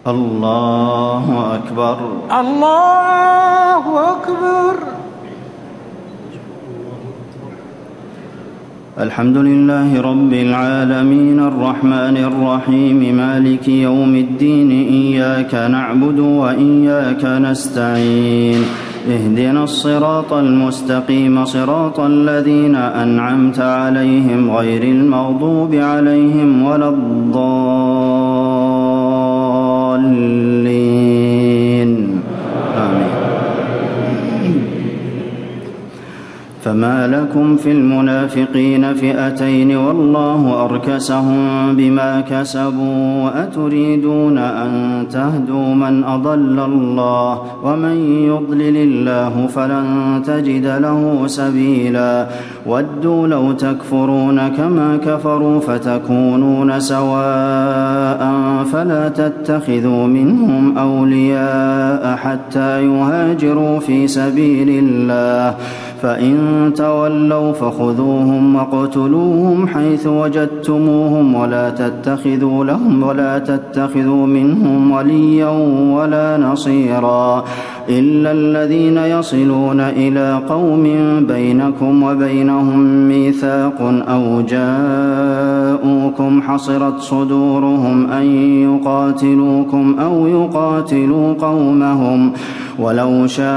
الله أكبر. الله أكبر. الحمد لله رب العالمين الرحمن الرحيم مالك يوم الدين إياك نعبد وإياك نستعين اهدنا الصراط المستقيم صراط الذين أنعمت عليهم غير المغضوب عليهم ولا الضالين آمين. فما لكم في المنافقين فئتين والله أركسهم بما كسبوا وأتريدون أن تهدوا من أضل الله ومن يضلل الله فلن تجد له سبيلا ودوا لو تكفرون كما كفروا فتكونون سواء فلا تتخذوا منهم أولياء حتى يهاجروا في سبيل الله فإن تولوا فخذوهم وَاقْتُلُوهُمْ حيث وجدتموهم ولا تتخذوا منهم وليا ولا نصيرا إلا الذين يصلون إلى قوم بينكم وبينهم ميثاق أو جاءوكم حصرت صدورهم أن يقاتلوكم أو يقاتلوا قومهم ولو شاء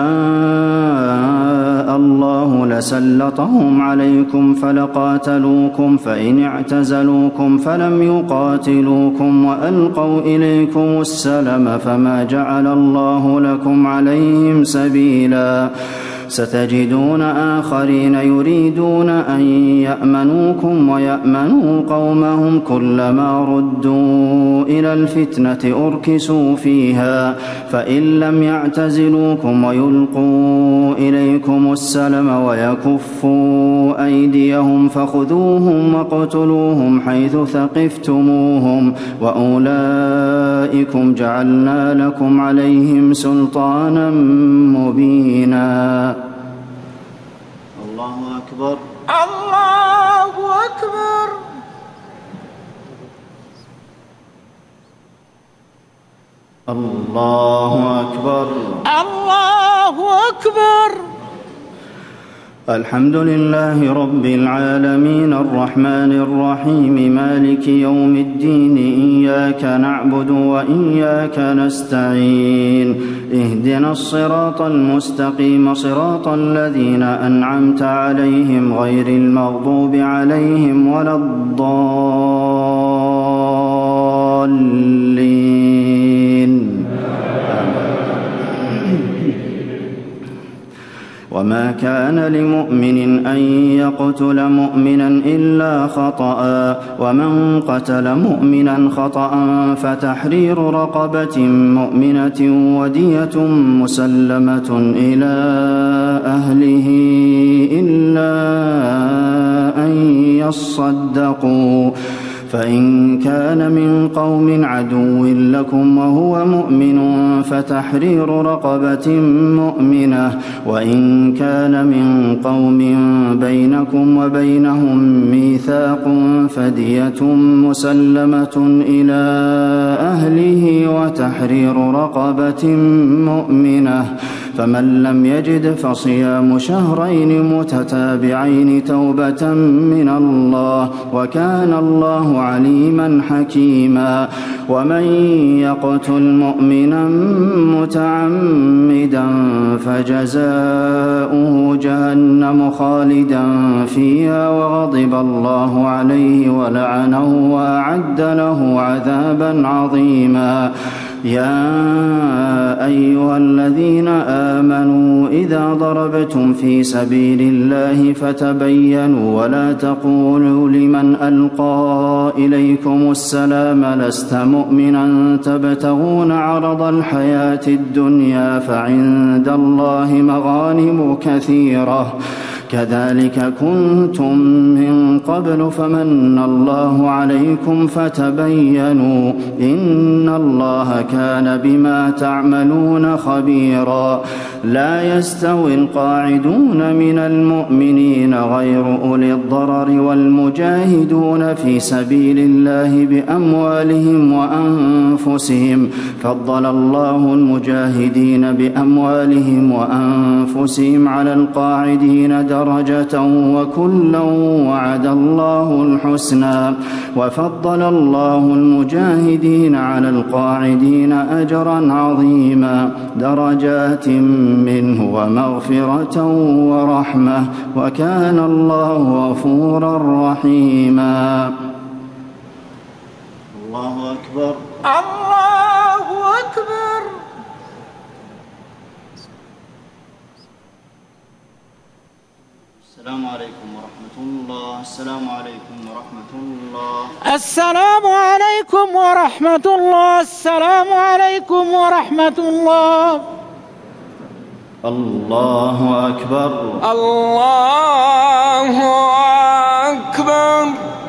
الله لسلطهم عليكم فلقاتلوكم فإن اعتزلوكم فلم يقاتلوكم وألقوا إليكم السلم فما جعل الله لكم عليهم سبيلا ستجدون آخرين يريدون أن يأمنوكم ويأمنوا قومهم كلما ردوا إلى الفتنة أركسوا فيها فإن لم يعتزلوكم ويلقوا إليكم السلم ويكفوا أيديهم فخذوهم واقتلوهم حيث ثقفتموهم وأولئكم جعلنا لكم عليهم سلطانا مبينا. الله أكبر. الله أكبر. الله أكبر. الله أكبر. الحمد لله رب العالمين الرحمن الرحيم مالك يوم الدين إياك نعبد وإياك نستعين اهدنا الصراط المستقيم صراط الذين أنعمت عليهم غير المغضوب عليهم ولا الضالين. وما كان لمؤمن أن يقتل مؤمنا إلا خطأ ومن قتل مؤمنا خطأ فتحرير رقبة مؤمنة ودية مسلمة إلى أهله إلا أن يصدقوا فإن كان من قوم عدو لكم وهو مؤمن فتحرير رقبة مؤمنة وإن كان من قوم بينكم وبينهم ميثاق فدية مسلمة إلى أهله وتحرير رقبة مؤمنة فمن لم يجد فصيام شهرين متتابعين توبة من الله وكان الله عليما حكيما. ومن يقتل مؤمنا متعمدا فجزاؤه جهنم خالدا فيها وغضب الله عليه ولعنه وأعد له عذابا عظيما. يا أيها الذين آمنوا إذا ضربتم في سبيل الله فتبينوا ولا تقولوا لمن ألقى إليكم السلام لست مؤمنا تبتغون عرض الحياة الدنيا فعند الله مغانم كثيرة كذلك كنتم من من قبل فمن الله عليكم فتبينوا إن الله كان بما تعملون خبيرا لا يستوي القاعدون من المؤمنين غير أولي الضرر والمجاهدون في سبيل الله بأموالهم وأنفسهم فضل الله المجاهدين بأموالهم وأنفسهم على القاعدين درجة وكلا وعد الله الحسنى وفضل الله المجاهدين على القاعدين أجرا عظيما درجات منه ومغفرة ورحمة وكان الله غفورا رحيما. الله أكبر. الله أكبر. السلام عليكم ورحمة الله. السلام عليكم ورحمة الله. السلام عليكم ورحمة الله. السلام عليكم ورحمة الله. الله أكبر. الله أكبر.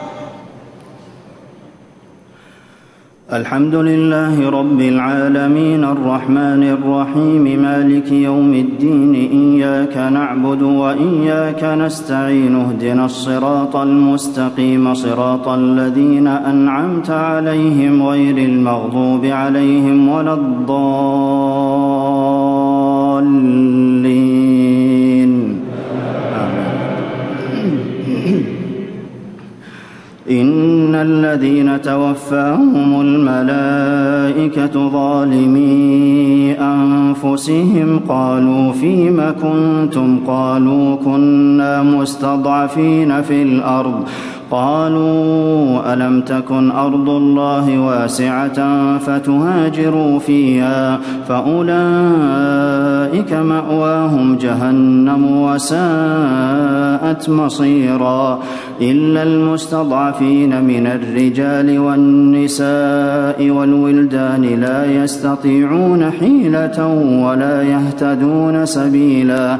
الحمد لله رب العالمين الرحمن الرحيم مالك يوم الدين إياك نعبد وإياك نستعين اهدنا الصراط المستقيم صراط الذين أنعمت عليهم غير المغضوب عليهم ولا الضالين إن الذين توفاهم الملائكة ظالمي أنفسهم قالوا فيم كنتم قالوا كنا مستضعفين في الأرض قالوا ألم تكن أرض الله واسعة فتهاجروا فيها فأولئك مأواهم جهنم وساءت مصيرا إلا المستضعفين من الرجال والنساء والولدان لا يستطيعون حيلة ولا يهتدون سبيلا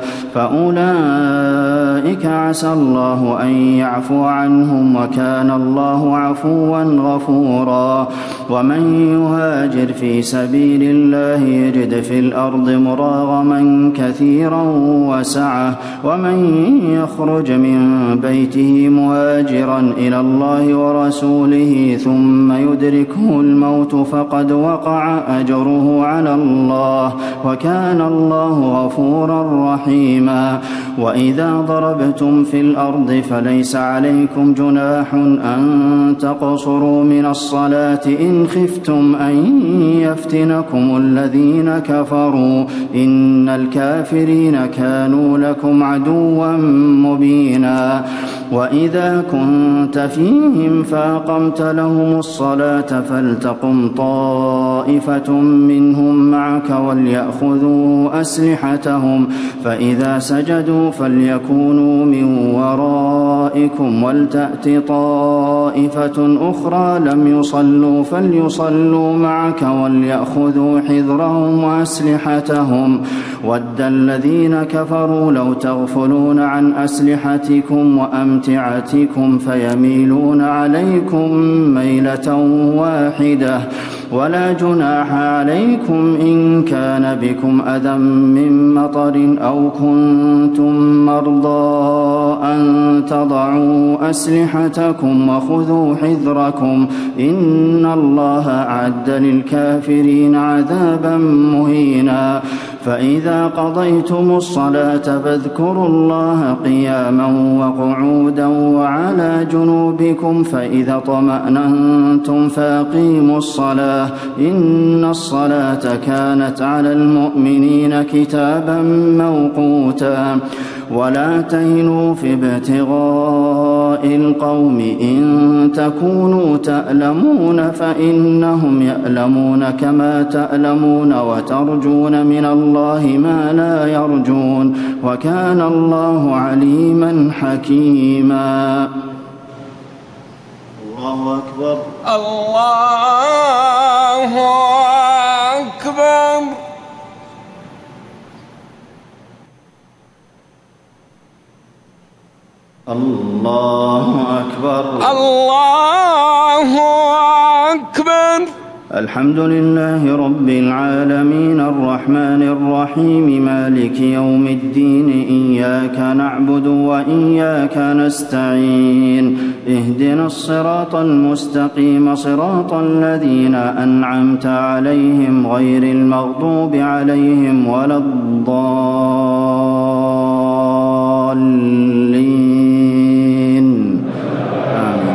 فأولئك عسى الله أن يعفو عنهم وكان الله عفوا غفورا ومن يهاجر في سبيل الله يجد في الأرض مراغما كثيرا وسعة ومن يخرج من بيته مهاجرا إلى الله ورسوله ثم يدركه الموت فقد وقع أجره على الله وكان الله غفورا رحيما وإذا ضربتم في الأرض فليس عليكم جناح أن تقصروا من الصلاة إن خفتم أن يفتنكم الذين كفروا إن الكافرين كانوا لكم عدوا مبينا وإذا كنت فيهم فأقمت لهم الصلاة فلتقم طائفة منهم معك وليأخذوا أسلحتهم فإذا سجدوا فليكونوا من ورائكم ولتأت طائفة أخرى لم يصلوا فليصلوا معك وليأخذوا حذرهم وأسلحتهم ود الذين كفروا لو تغفلون عن أسلحتكم وأمتعتكم فيميلون عليكم ميلة واحدة ولا جناح عليكم إن كان بكم أذى من مطر أو كنتم مرضى أن تضعوا أسلحتكم وخذوا حذركم إن الله أعد للكافرين عذابا مهينا فإذا قضيتم الصلاة فاذكروا الله قياما وقعودا وعلى جنوبكم فإذا طمأننتم فأقيموا الصلاة إن الصلاة كانت على المؤمنين كتابا موقوتا ولا تهنوا في ابتغاء القوم إن تكونوا تألمون فإنهم يألمون كما تألمون وترجون من الله ما لا يرجون وكان الله عليما حكيما. الله أكبر. الله أكبر. الله أكبر. الله أكبر. الحمد لله رب العالمين الرحمن الرحيم مالك يوم الدين إياك نعبد وإياك نستعين اهدنا الصراط المستقيم صراط الذين أنعمت عليهم غير المغضوب عليهم ولا الضالين آمين.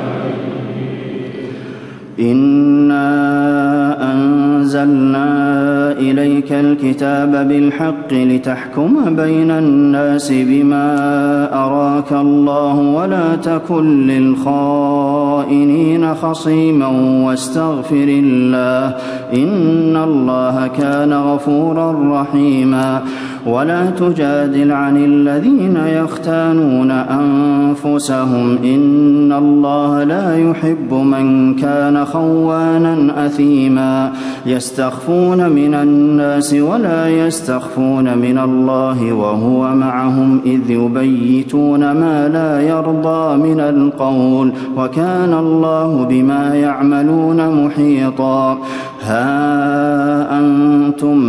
أنزلنا إليك الكتاب بالحق لتحكم بين الناس بما أراك الله ولا تكن للخائنين خصيما واستغفر الله إن الله كان غفورا رحيما. ولا تجادل عن الذين يختانون أنفسهم إن الله لا يحب من كان خوانا أثيما. يستخفون من الناس ولا يستخفون من الله وهو معهم إذ يبيتون ما لا يرضى من القول وكان الله بما يعملون محيطا. ها أنتم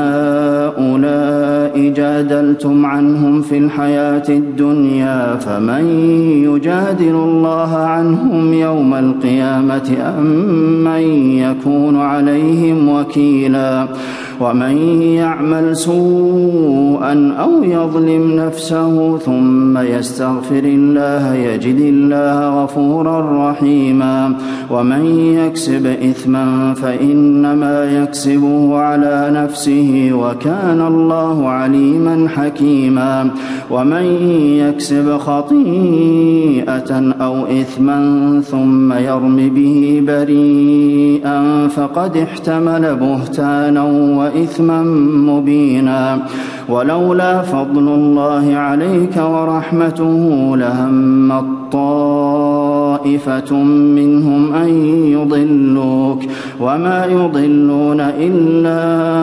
هؤلاء جادلتم عنهم في الحياة الدنيا فمن يجادل الله عنهم يوم القيامة أم من يكون عليهم وكيلا. ومن يعمل سوءا أو يظلم نفسه ثم يستغفر الله يجد الله غفورا رحيما. ومن يكسب إثما فإنما يكسبه على نفسه وكان الله عليما حكيما. ومن يكسب خطيئة أو إثما ثم يرم به بريئا فقد احتمل بهتانا وإثما مبينا. ولولا فضل الله عليك ورحمته لهم طائفة منهم أن يضلوك وما يضلون إلا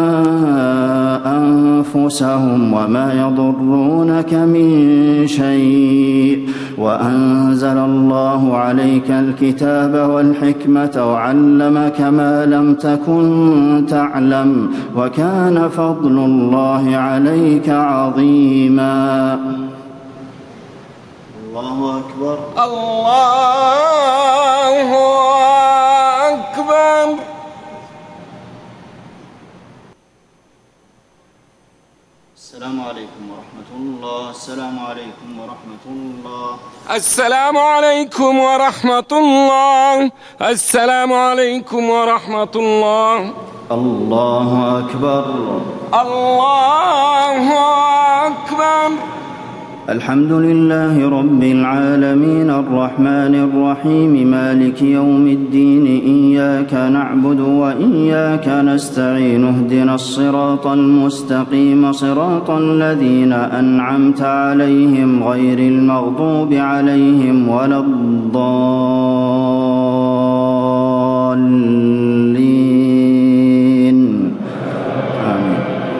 أنفسهم وما يضرونك من شيء. وأنزل الله عليك الكتاب والحكمة وعلمك ما لم تكن تعلم وكان فضل الله عليك عظيما. الله أكبر. الله أكبر. السلام عليكم ورحمة الله. السلام عليكم ورحمة الله. السلام عليكم ورحمة الله. السلام عليكم ورحمة الله. الله أكبر. الله أكبر. الحمد لله رب العالمين الرحمن الرحيم مالك يوم الدين إياك نعبد وإياك نستعين اهدنا الصراط المستقيم صراط الذين أنعمت عليهم غير المغضوب عليهم ولا الضالين آمين.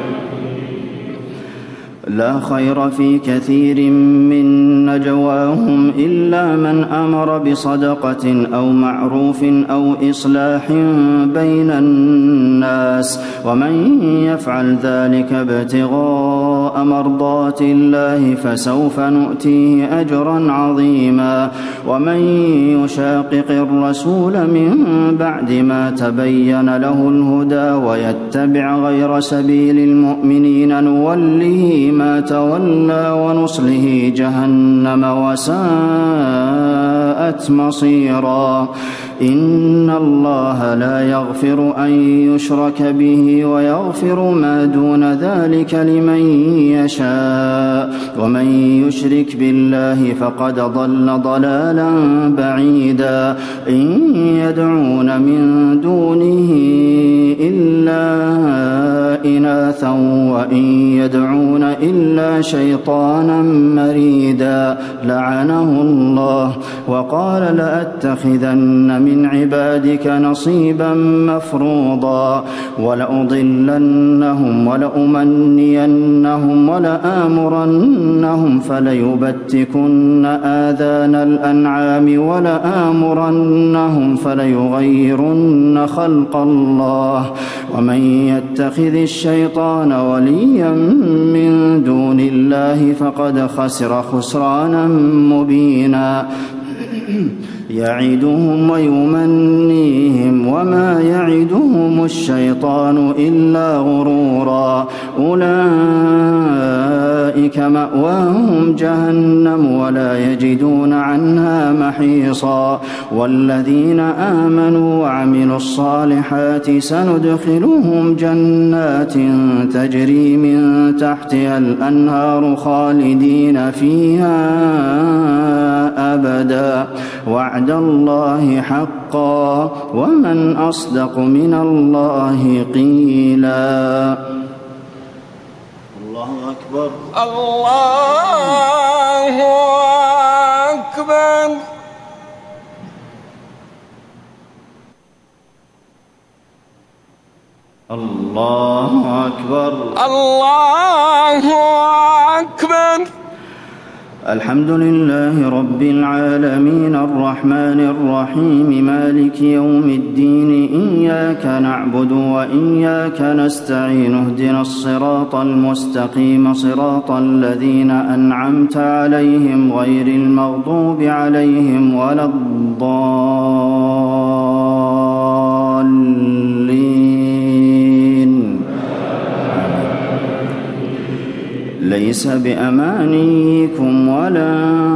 لا خير في كثير من نجواهم إلا من أمر بصدقة أو معروف أو إصلاح بين الناس ومن يفعل ذلك ابتغاء مرضات الله فسوف نؤتيه أجرا عظيما. ومن يشاقق الرسول من بعد ما تبين له الهدى ويتبع غير سبيل المؤمنين نوله ما تولى ونصله جهنم وساءت مصيرا. إن الله لا يغفر أن يشرك به ويغفر ما دون ذلك لمن يشاء ومن يشرك بالله فقد ضل ضلالا بعيدا. إن يدعون من دونه إلا إناثا وإن يدعون إلا شيطانا مريدا لعنه الله وقال قال لأتخذن من عبادك نصيبا مفروضا ولأضلنهم ولأمنينهم ولآمرنهم فليبتكن آذان الأنعام ولآمرنهم فليغيرن خلق الله ومن يتخذ الشيطان وليا من دون الله فقد خسر خسرانا مبينا يعدهم ويمنيهم وما يعدهم الشيطان إلا غرورا أولئك مأواهم جهنم ولا يجدون عنها محيصا والذين آمنوا وعملوا الصالحات سندخلهم جنات تجري من تحتها الأنهار خالدين فيها أبدا وعد الله حقا ومن أصدق من الله قيلا الله أكبر الله أكبر الله أكبر الله أكبر الحمد لله رب العالمين الرحمن الرحيم مالك يوم الدين إياك نعبد وإياك نستعين اهدنا الصراط المستقيم صراط الذين أنعمت عليهم غير المغضوب عليهم ولا الضالين ليس بأمانيكم ولا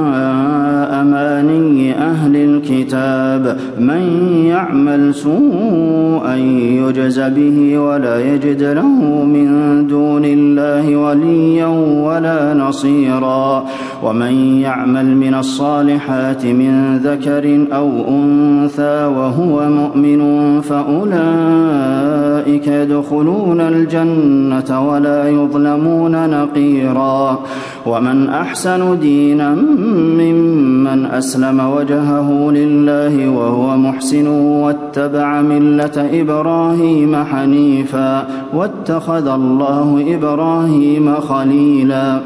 أماني أهل الكتاب من يعمل سوءا يجز به ولا يجد له من دون الله وليا ولا نصيرا ومن يعمل من الصالحات من ذكر أو أنثى وهو مؤمن فأولئك يدخلون الجنة ولا يظلمون نقيرا ومن أحسن دينا ممن أسلم وجهه لله وهو محسن واتبع ملة إبراهيم حنيفا واتخذ الله إبراهيم خليلا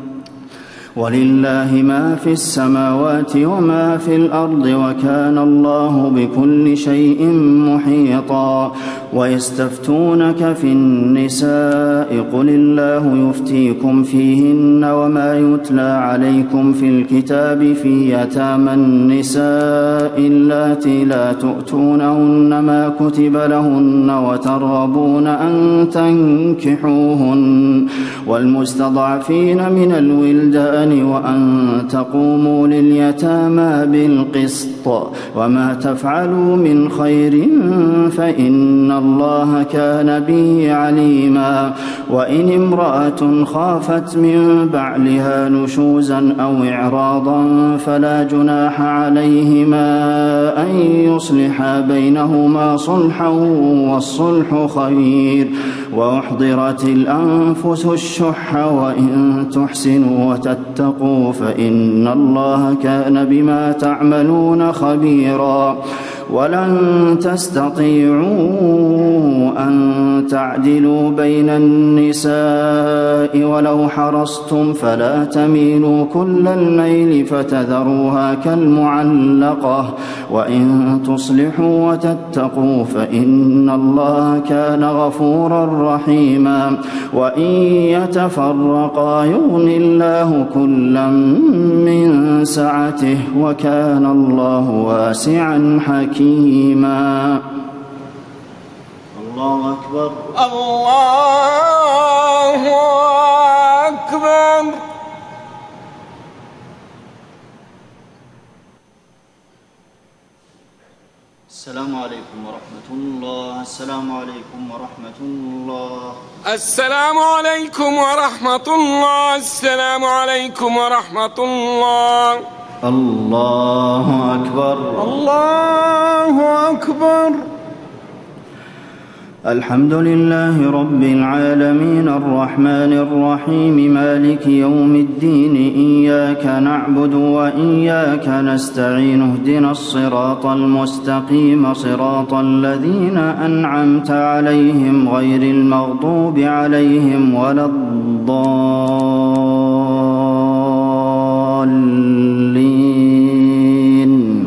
ولله ما في السماوات وما في الأرض وكان الله بكل شيء محيطا ويستفتونك في النساء قل الله يفتيكم فيهن وما يتلى عليكم في الكتاب في يتامى النساء اللاتي لا تؤتونهن ما كتب لهن وترغبون أن تنكحوهن والمستضعفين من الولدان وأن تقوموا لليتامى بالقسط وما تفعلوا من خير فإن الله كان به عليما وإن امرأة خافت من بعلها نشوزا أو إعراضا فلا جناح عليهما أن يصلحا بينهما صلحا والصلح خير وأحضرت الأنفس الشح وإن تحسنوا وتتقوا فإن الله كان بما تعملون خبيرا ولن تستطيعوا أن تعدلوا بين النساء ولو حرصتم فلا تميلوا كل الميل فتذروها كالمعلقة وإن تصلحوا وتتقوا فإن الله كان غفورا رحيما وإن يتفرقا يغن الله كلا من سعته وكان الله واسعا حكيما الله أكبر الله أكبر السلام عليكم ورحمة الله السلام عليكم ورحمة الله السلام عليكم ورحمة الله السلام عليكم ورحمة الله الله أكبر الله أكبر الحمد لله رب العالمين الرحمن الرحيم مالك يوم الدين إياك نعبد وإياك نستعين اهدنا الصراط المستقيم صراط الذين أنعمت عليهم غير المغضوب عليهم ولا الضالين.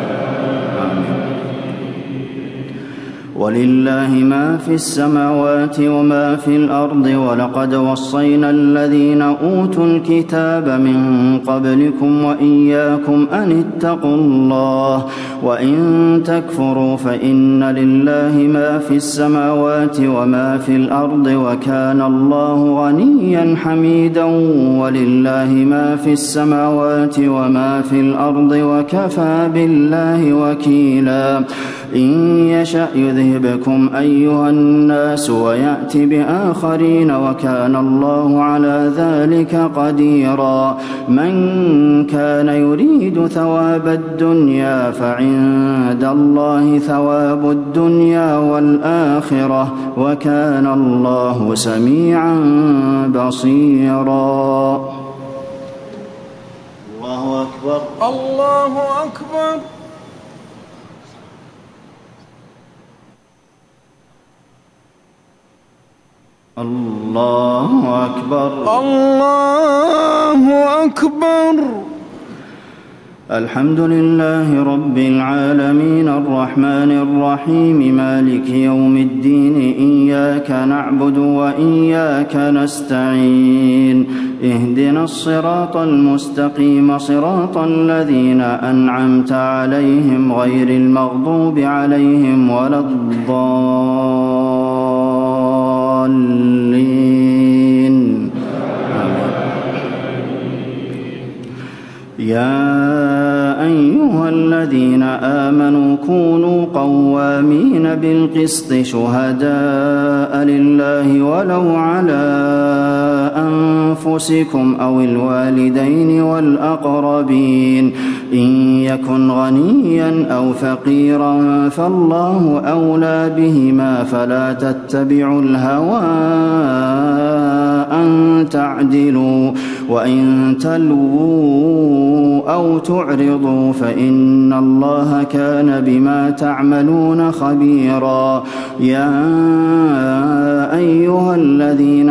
ولله ما في السماوات وما في الأرض ولقد وصينا الذين أوتوا الكتاب من قبلكم وإياكم أن اتقوا الله وإن تكفروا فإن لله ما في السماوات وما في الأرض وكان الله غنيا حميدا ولله ما في السماوات وما في الأرض وكفى بالله وكيلا. إن يشأ يذهبكم أيها الناس ويأت بآخرين وكان الله على ذلك قديرا. من كان يريد ثواب الدنيا فعند الله ثواب الدنيا والآخرة وكان الله سميعا بصيرا. الله أكبر الله أكبر. الله أكبر الله أكبر. الحمد لله رب العالمين الرحمن الرحيم مالك يوم الدين إياك نعبد وإياك نستعين اهدنا الصراط المستقيم صراط الذين أنعمت عليهم غير المغضوب عليهم ولا الضالين. يا أيها الذين آمنوا كونوا قوامين بالقسط شهداء لله ولو على أنفسكم أو الوالدين والأقربين إن يكن غنيا أو فقيرا فالله أولى بهما فلا تتبعوا الهوى أن تعدلوا وإن تلووا أو تعرضوا فإن الله كان بما تعملون خبيرا. يا أيها الذين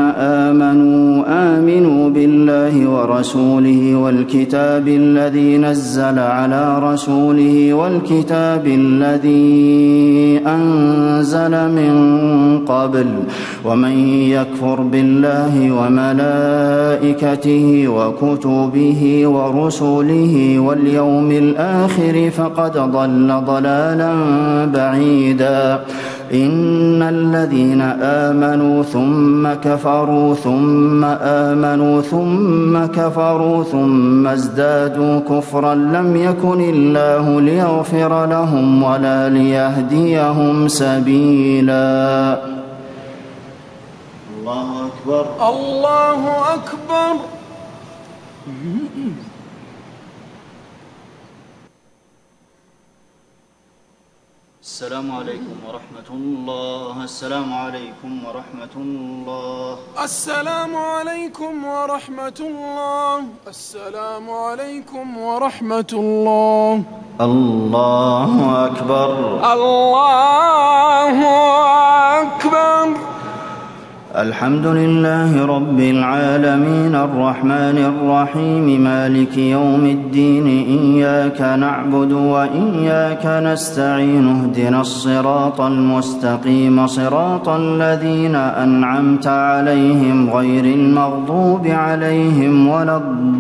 آمنوا بالله ورسوله والكتاب الذي نزل على رسوله والكتاب الذي أنزل من قبل ومن يكفر بالله وملائكته وكتبه ورسله واليوم الآخر فقد ضل ضلالا بعيدا. إن الذين آمنوا ثم كفروا ثم آمنوا ثم كفروا ثم ازدادوا كفرا لم يكن الله ليغفر لهم ولا ليهديهم سبيلا. الله أكبر الله أكبر. السلام عليكم ورحمة الله. السلام عليكم ورحمة الله. السلام عليكم ورحمة الله. السلام عليكم ورحمة الله. الله أكبر الله أكبر. الحمد لله رب العالمين الرحمن الرحيم مالك يوم الدين إياك نعبد وإياك نستعين اهدنا الصراط المستقيم صراط الذين أنعمت عليهم غير المغضوب عليهم ولا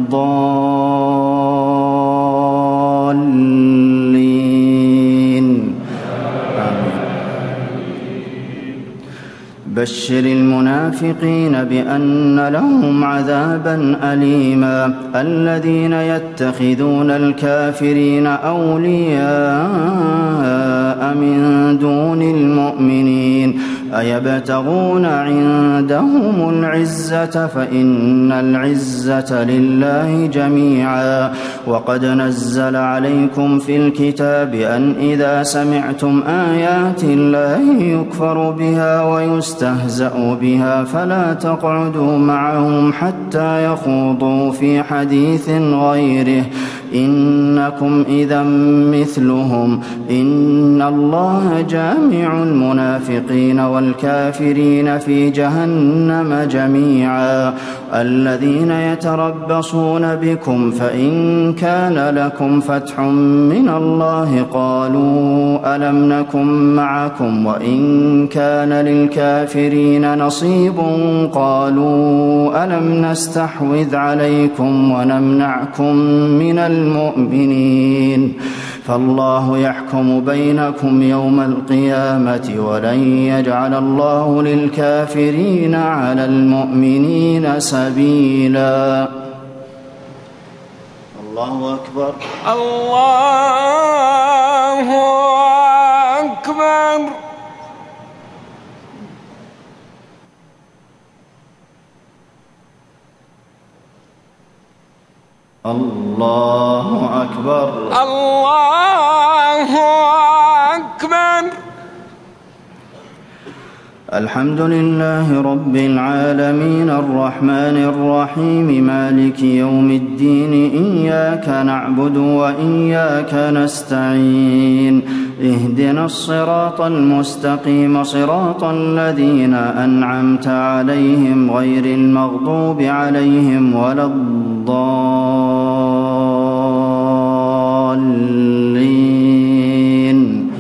الضالين. بشر المنافقين بأن لهم عذابا أليما. الذين يتخذون الكافرين أولياء من دون المؤمنين أيبتغون عندهم العزة فإن العزة لله جميعا وقد نزل عليكم في الكتاب أن إذا سمعتم آيات الله يكفر بها ويستهزأ بها فلا تقعدوا معهم حتى يخوضوا في حديث غيره إنكم إذا مثلهم إن الله جامع المنافقين والكافرين في جهنم جميعا الذين يتربصون بكم فإن كان لكم فتح من الله قالوا ألم نكن معكم وإن كان للكافرين نصيب قالوا ألم نستحوذ عليكم ونمنعكم من المؤمنين فالله يحكم بينكم يوم القيامة ولن يجعل الله للكافرين على المؤمنين سبيلا. الله أكبر. الله أكبر. الله أكبر. الله أكبر. الحمد لله رب العالمين الرحمن الرحيم مالك يوم الدين إياك نعبد وإياك نستعين اهدنا الصراط المستقيم صراط الذين أنعمت عليهم غير المغضوب عليهم ولا الضالين.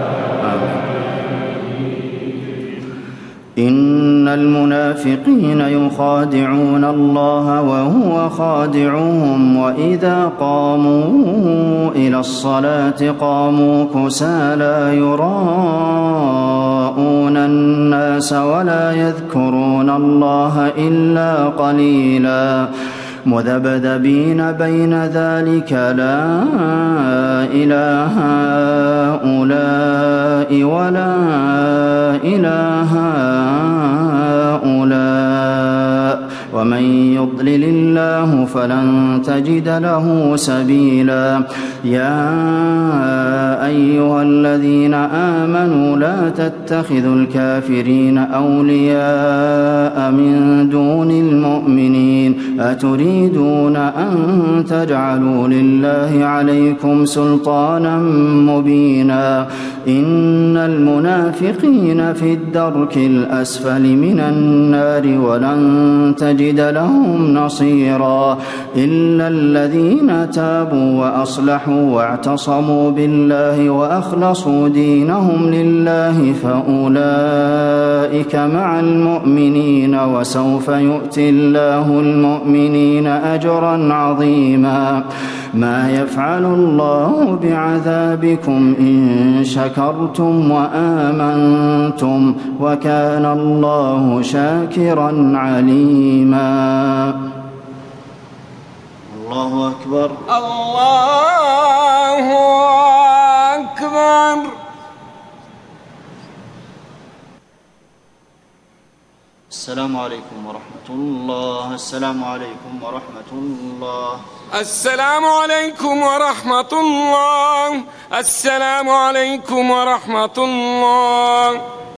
إن المنافقين يخادعون الله وهو خادعهم وإذا قاموا إلى الصلاة قاموا كسالى يراءون الناس ولا يذكرون الله إلا قليلا مذبذبين بين ذلك لا إله هؤلاء ولا إله هؤلاء ومن يضلل الله فلن تجد له سبيلا. يا أيها الذين آمنوا لا تتخذوا الكافرين أولياء من دون المؤمنين أتريدون أن تجعلوا لله عليكم سلطانا مبينا إن المنافقين في الدرك الأسفل من النار ولن تجد لهم نصيرا إلا الذين تابوا وأصلحوا واعتصموا بالله وأخلصوا دينهم لله فأولئك مع المؤمنين وسوف يؤتي الله المؤمنين أجرا عظيما. ما يفعل الله بعذابكم إن شكرتم وآمنتم وكان الله شاكرا عليما. الله أكبر. الله أكبر. السلام عليكم ورحمة الله. السلام عليكم ورحمة الله. السلام عليكم ورحمة الله. السلام عليكم ورحمة الله.